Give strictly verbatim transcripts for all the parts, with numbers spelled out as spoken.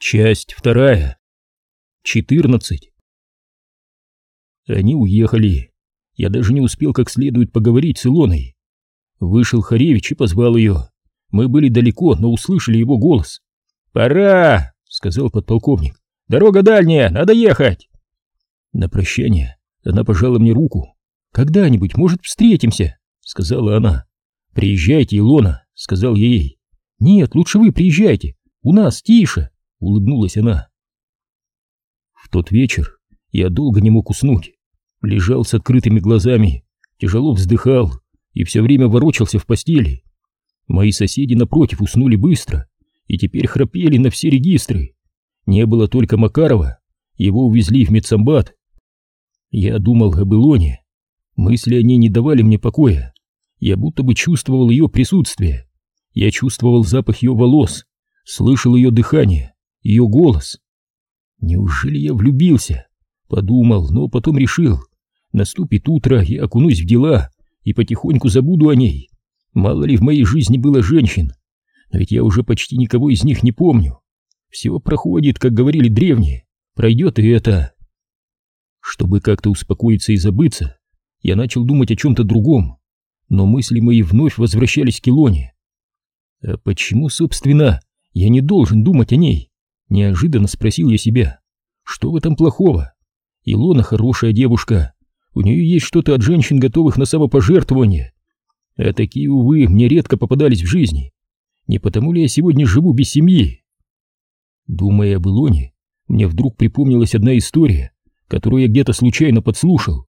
Часть вторая. четырнадцать. Они уехали. Я даже не успел как следует поговорить с Илоной. Вышел Харевич и позвал ее. Мы были далеко, но услышали его голос. «Пора!» — сказал подполковник. «Дорога дальняя, надо ехать!» На прощание она пожала мне руку. «Когда-нибудь, может, встретимся?» — сказала она. «Приезжайте, Илона», — сказал я ей. «Нет, лучше вы приезжайте, у нас тише», — улыбнулась она. В тот вечер я долго не мог уснуть. Лежал с открытыми глазами, тяжело вздыхал и все время ворочался в постели. Мои соседи напротив уснули быстро и теперь храпели на все регистры. Не было только Макарова, его увезли в медсамбат. Я думал об Илоне. Мысли о ней не давали мне покоя. Я будто бы чувствовал ее присутствие. Я чувствовал запах ее волос, слышал ее дыхание, ее голос. Неужели я влюбился? Подумал, но потом решил. Наступит утро, я окунусь в дела и потихоньку забуду о ней. Мало ли в моей жизни было женщин, но ведь я уже почти никого из них не помню. Все проходит, как говорили древние, пройдет и это. Чтобы как-то успокоиться и забыться, я начал думать о чем-то другом, но мысли мои вновь возвращались к Илоне. А почему, собственно, я не должен думать о ней? Неожиданно спросил я себя. Что в этом плохого? Илона хорошая девушка, у нее есть что-то от женщин, готовых на самопожертвование. А такие, увы, мне редко попадались в жизни. Не потому ли я сегодня живу без семьи? Думая об Илоне, мне вдруг припомнилась одна история, которую я где-то случайно подслушал.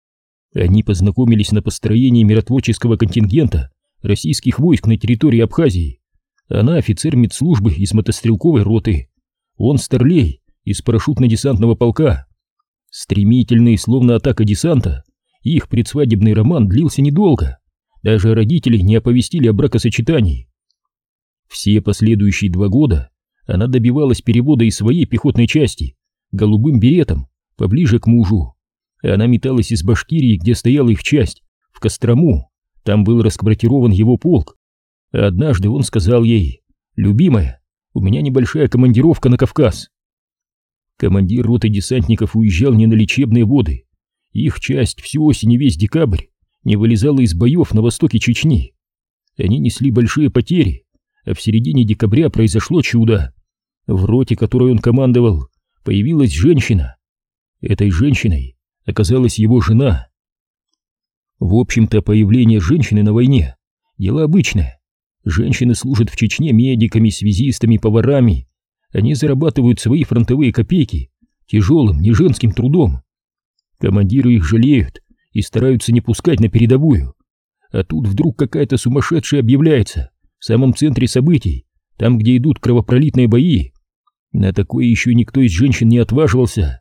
Они познакомились на построении миротворческого контингента российских войск на территории Абхазии. Она офицер медслужбы из мотострелковой роты, он старлей из парашютно-десантного полка. Стремительный, словно атака десанта, их предсвадебный роман длился недолго. Даже родители не оповестили о бракосочетании. Все последующие два года она добивалась перевода из своей пехотной части голубым беретом поближе к мужу. Она металась из Башкирии, где стояла их часть, в Кострому. Там был расквартирован его полк. А однажды он сказал ей: «Любимая, у меня небольшая командировка на Кавказ». Командир роты десантников уезжал не на лечебные воды. Их часть всю осень и весь декабрь не вылезала из боев на востоке Чечни. Они несли большие потери, а в середине декабря произошло чудо. В роте, которой он командовал, появилась женщина. Этой женщиной оказалась его жена. В общем-то, появление женщины на войне — дело обычное. Женщины служат в Чечне медиками, связистами, поварами. Они зарабатывают свои фронтовые копейки тяжелым, не женским трудом. Командиры их жалеют и стараются не пускать на передовую. А тут вдруг какая-то сумасшедшая объявляется в самом центре событий, там, где идут кровопролитные бои. На такое еще никто из женщин не отваживался.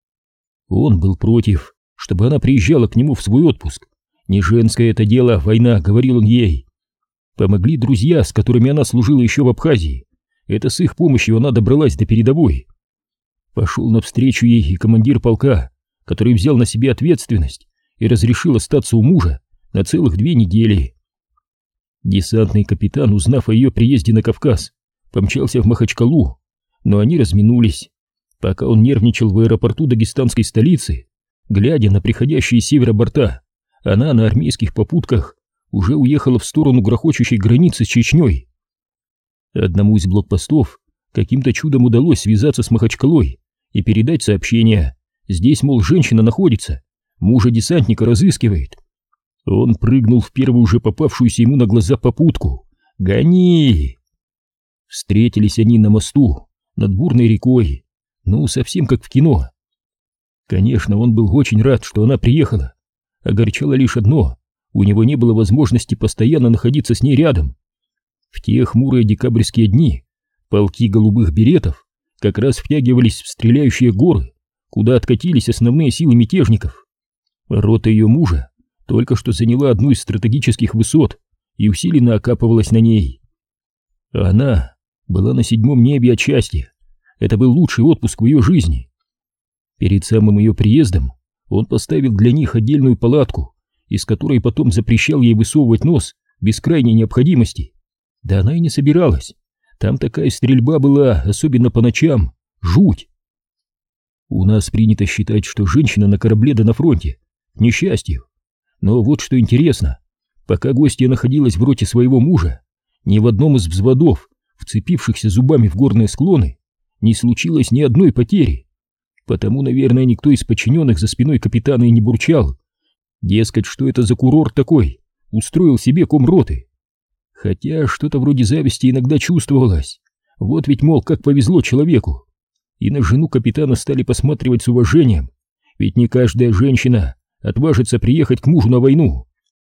Он был против, чтобы она приезжала к нему в свой отпуск. Не женское это дело, война, говорил он ей. Помогли друзья, с которыми она служила еще в Абхазии. Это с их помощью она добралась до передовой. Пошел навстречу ей и командир полка, который взял на себя ответственность и разрешил остаться у мужа на целых две недели. Десантный капитан, узнав о ее приезде на Кавказ, помчался в Махачкалу, но они разминулись. Пока он нервничал в аэропорту дагестанской столицы, глядя на приходящие с севера борта, она на армейских попутках уже уехала в сторону грохочущей границы с Чечней. Одному из блокпостов каким-то чудом удалось связаться с Махачкалой и передать сообщение. Здесь, мол, женщина находится, мужа десантника разыскивает. Он прыгнул в первую же попавшуюся ему на глаза попутку. «Гони!» Встретились они на мосту над бурной рекой, ну, совсем как в кино. Конечно, он был очень рад, что она приехала. Огорчало лишь одно: у него не было возможности постоянно находиться с ней рядом. В те хмурые декабрьские дни полки голубых беретов как раз втягивались в стреляющие горы, куда откатились основные силы мятежников. Рота ее мужа только что заняла одну из стратегических высот и усиленно окапывалась на ней. Она была на седьмом небе от счастья. Это был лучший отпуск в ее жизни. Перед самым ее приездом он поставил для них отдельную палатку, из которой потом запрещал ей высовывать нос без крайней необходимости. Да она и не собиралась. Там такая стрельба была, особенно по ночам. Жуть. У нас принято считать, что женщина на корабле да на фронте к несчастью. Но вот что интересно. Пока гостья находилась в роте своего мужа, ни в одном из взводов, вцепившихся зубами в горные склоны, не случилось ни одной потери. Потому, наверное, никто из подчиненных за спиной капитана и не бурчал. Дескать, что это за курорт такой, устроил себе комроты. Хотя что-то вроде зависти иногда чувствовалось. Вот ведь, мол, как повезло человеку. И на жену капитана стали посматривать с уважением, ведь не каждая женщина отважится приехать к мужу на войну.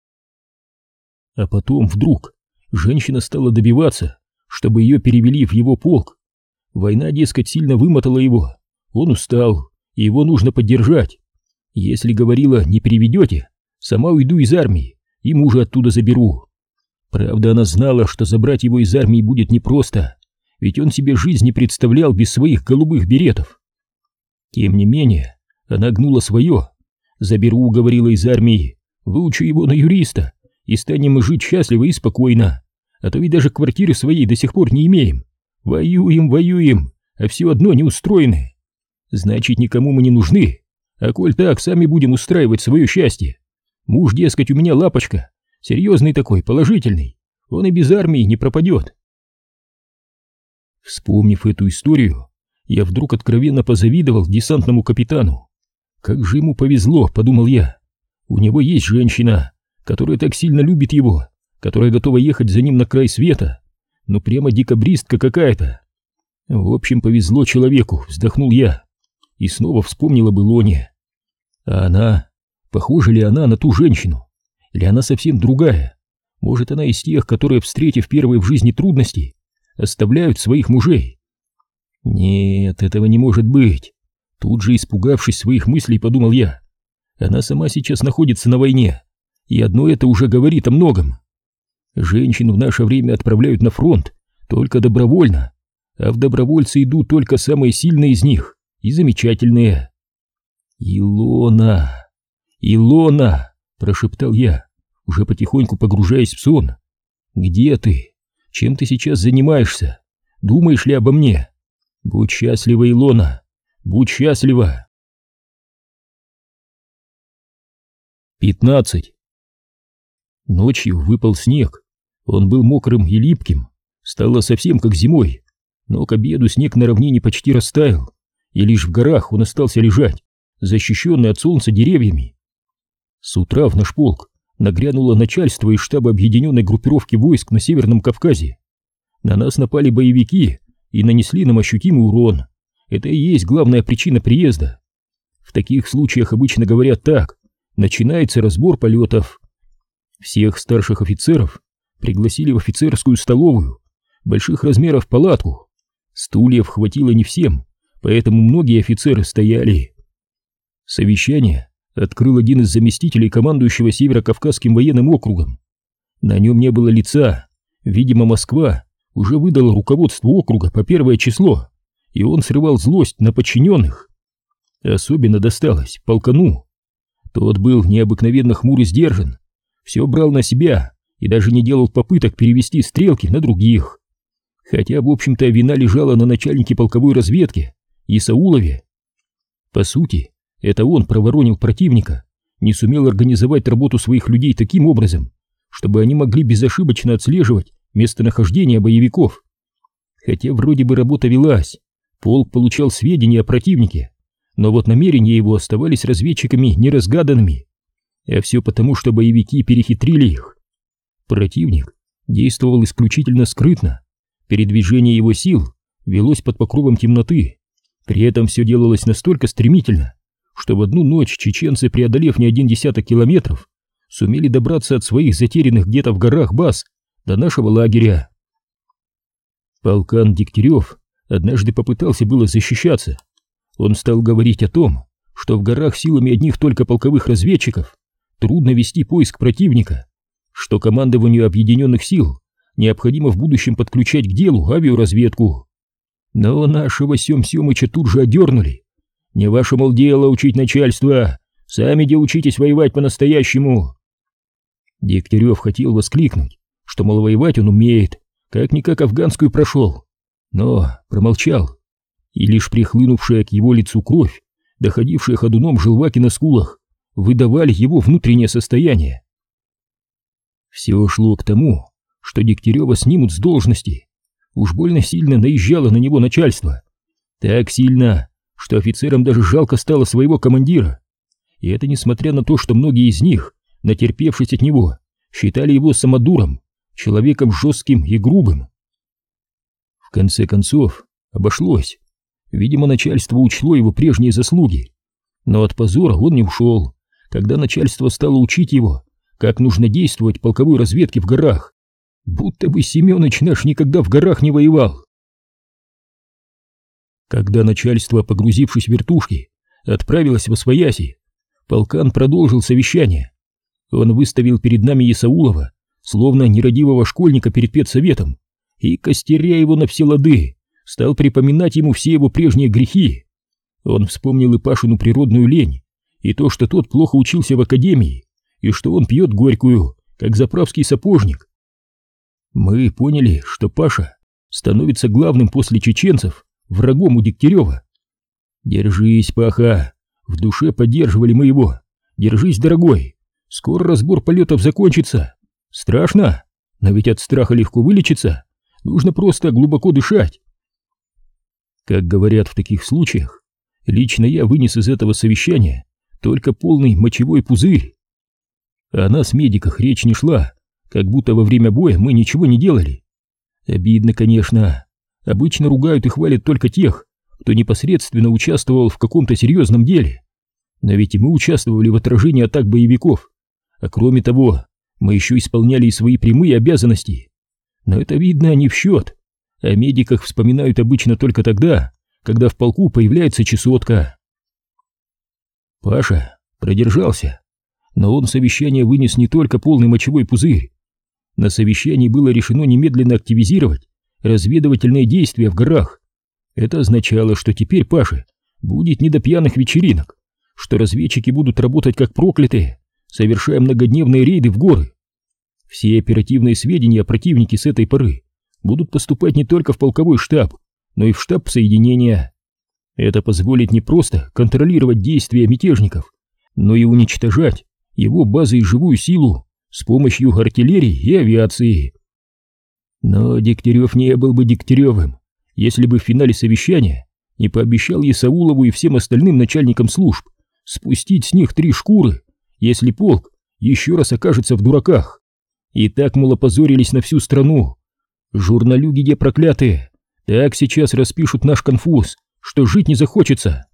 А потом вдруг женщина стала добиваться, чтобы ее перевели в его полк. Война, дескать, сильно вымотала его. Он устал, и его нужно поддержать. Если, говорила, не переведете, сама уйду из армии и мужа оттуда заберу. Правда, она знала, что забрать его из армии будет непросто, ведь он себе жизнь не представлял без своих голубых беретов. Тем не менее, она гнула свое. «Заберу», — говорила, — «из армии, выучу его на юриста, и станем мы жить счастливо и спокойно, а то ведь даже квартиры своей до сих пор не имеем. Воюем, воюем, а все одно не устроены. Значит, никому мы не нужны, а коль так, сами будем устраивать свое счастье. Муж, дескать, у меня лапочка, серьезный такой, положительный, он и без армии не пропадет». Вспомнив эту историю, я вдруг откровенно позавидовал десантному капитану. Как же ему повезло, подумал я. У него есть женщина, которая так сильно любит его, которая готова ехать за ним на край света. Ну прямо декабристка какая-то. В общем, повезло человеку, вздохнул я. И снова вспомнил об Илоне. А она, похожа ли она на ту женщину? Или она совсем другая? Может, она из тех, которые, встретив первые в жизни трудности, оставляют своих мужей? Нет, этого не может быть. Тут же, испугавшись своих мыслей, подумал я. Она сама сейчас находится на войне, и одно это уже говорит о многом. Женщин в наше время отправляют на фронт только добровольно, а в добровольцы идут только самые сильные из них и замечательные. «Илона! Илона!» — прошептал я, уже потихоньку погружаясь в сон. «Где ты? Чем ты сейчас занимаешься? Думаешь ли обо мне? Будь счастлива, Илона! Будь счастлива!» пятнадцать. Ночью выпал снег. Он был мокрым и липким. Стало совсем как зимой. Но к обеду снег на равнине почти растаял, и лишь в горах он остался лежать, защищенный от солнца деревьями. С утра в наш полк нагрянуло начальство из штаба объединенной группировки войск на Северном Кавказе. На нас напали боевики и нанесли нам ощутимый урон. Это и есть главная причина приезда. В таких случаях обычно говорят так: начинается разбор полетов. Всех старших офицеров пригласили в офицерскую столовую, больших размеров палатку. Стульев хватило не всем, поэтому многие офицеры стояли. Совещание открыл один из заместителей командующего Северо-Кавказским военным округом. На нем не было лица. Видимо, Москва уже выдала руководству округа по первое число, и он срывал злость на подчиненных. Особенно досталось полкану. Тот был необыкновенно хмур и сдержан, все брал на себя и даже не делал попыток перевести стрелки на других. Хотя, в общем-то, вина лежала на начальнике полковой разведки Исаулове. По сути, это он проворонил противника, не сумел организовать работу своих людей таким образом, чтобы они могли безошибочно отслеживать местонахождение боевиков. Хотя вроде бы работа велась, полк получал сведения о противнике, но вот намерения его оставались разведчиками неразгаданными. А все потому, что боевики перехитрили их. Противник действовал исключительно скрытно. Передвижение его сил велось под покровом темноты. При этом все делалось настолько стремительно, что в одну ночь чеченцы, преодолев не один десяток километров, сумели добраться от своих затерянных где-то в горах баз до нашего лагеря. Полкан Дегтярев однажды попытался было защищаться. Он стал говорить о том, что в горах силами одних только полковых разведчиков трудно вести поиск противника, что командованию объединенных сил необходимо в будущем подключать к делу авиаразведку. Но нашего Сем Семыча тут же одернули. Не ваше, мол, дело учить начальство, сами де учитесь воевать по-настоящему. Дегтярев хотел воскликнуть, что, мол, воевать он умеет, как-никак афганскую прошел, но промолчал, и лишь прихлынувшая к его лицу кровь, доходившая ходуном желваки на скулах, выдавали его внутреннее состояние. Все шло к тому, что Дегтярева снимут с должности. Уж больно сильно наезжало на него начальство. Так сильно, что офицерам даже жалко стало своего командира. И это несмотря на то, что многие из них, натерпевшись от него, считали его самодуром, человеком жестким и грубым. В конце концов, обошлось. Видимо, начальство учло его прежние заслуги. Но от позора он не ушел, когда начальство стало учить его, как нужно действовать в полковой разведке в горах. Будто бы Семёныч наш никогда в горах не воевал. Когда начальство, погрузившись в вертушки, отправилось восвояси, полкан продолжил совещание. Он выставил перед нами Исаулова, словно нерадивого школьника перед педсоветом, и, костеря его на все лады, стал припоминать ему все его прежние грехи. Он вспомнил и Пашину природную лень, и то, что тот плохо учился в академии, и что он пьет горькую, как заправский сапожник. Мы поняли, что Паша становится главным после чеченцев врагом у Дегтярева. «Держись, Паха!» В душе поддерживали мы его. «Держись, дорогой! Скоро разбор полетов закончится! Страшно, но ведь от страха легко вылечиться, нужно просто глубоко дышать!» Как говорят в таких случаях, лично я вынес из этого совещания только полный мочевой пузырь. О нас, медиках, речь не шла, как будто во время боя мы ничего не делали. Обидно, конечно. Обычно ругают и хвалят только тех, кто непосредственно участвовал в каком-то серьезном деле. Но ведь и мы участвовали в отражении атак боевиков. А кроме того, мы еще исполняли и свои прямые обязанности. Но это видно не в счет. О медиках вспоминают обычно только тогда, когда в полку появляется чесотка. Паша продержался, но он совещание вынес не только полный мочевой пузырь. На совещании было решено немедленно активизировать разведывательные действия в горах. Это означало, что теперь Паше будет не до пьяных вечеринок, что разведчики будут работать как проклятые, совершая многодневные рейды в горы. Все оперативные сведения о противнике с этой поры будут поступать не только в полковой штаб, но и в штаб соединения. Это позволит не просто контролировать действия мятежников, но и уничтожать его базы и живую силу с помощью артиллерии и авиации. Но Дегтярев не был бы Дегтяревым, если бы в финале совещания не пообещал Исаулову и всем остальным начальникам служб спустить с них три шкуры, если полк еще раз окажется в дураках. И так, мол, опозорились на всю страну. Журналюги где проклятые, так сейчас распишут наш конфуз, что жить не захочется.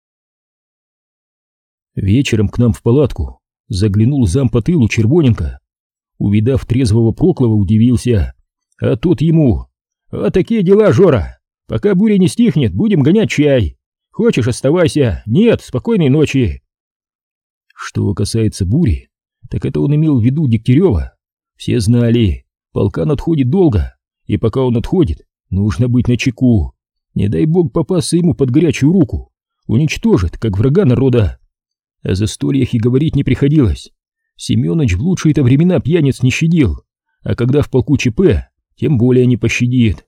Вечером к нам в палатку заглянул зам по тылу Червоненко. Увидав трезвого Проклова, удивился, а тот ему: «А такие дела, Жора, пока буря не стихнет, будем гонять чай. Хочешь, оставайся, нет, спокойной ночи». Что касается бури, так это он имел в виду Дегтярева. Все знали, полкан отходит долго, и пока он отходит, нужно быть начеку. Не дай бог попасться ему под горячую руку, уничтожит, как врага народа. О застольях и говорить не приходилось. Семёныч в лучшие-то времена пьяниц не щадил, а когда в полку ЧП, тем более не пощадит.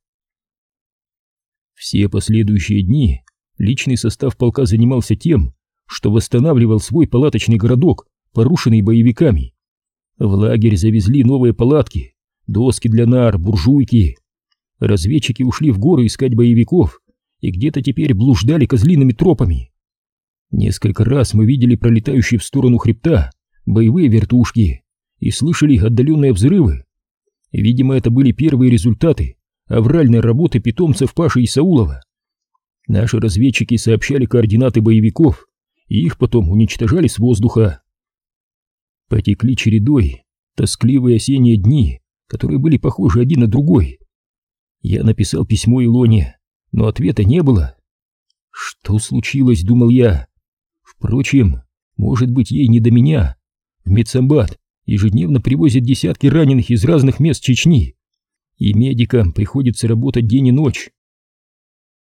Все последующие дни личный состав полка занимался тем, что восстанавливал свой палаточный городок, порушенный боевиками. В лагерь завезли новые палатки, доски для нар, буржуйки. Разведчики ушли в горы искать боевиков и где-то теперь блуждали козлиными тропами. Несколько раз мы видели пролетающие в сторону хребта боевые вертушки и слышали отдаленные взрывы. Видимо, это были первые результаты авральной работы питомцев Паши Исаулова. Наши разведчики сообщали координаты боевиков, и их потом уничтожали с воздуха. Потекли чередой тоскливые осенние дни, которые были похожи один на другой. Я написал письмо Илоне, но ответа не было. Что случилось, думал я. Впрочем, может быть, ей не до меня. В медсамбат ежедневно привозят десятки раненых из разных мест Чечни, и медикам приходится работать день и ночь.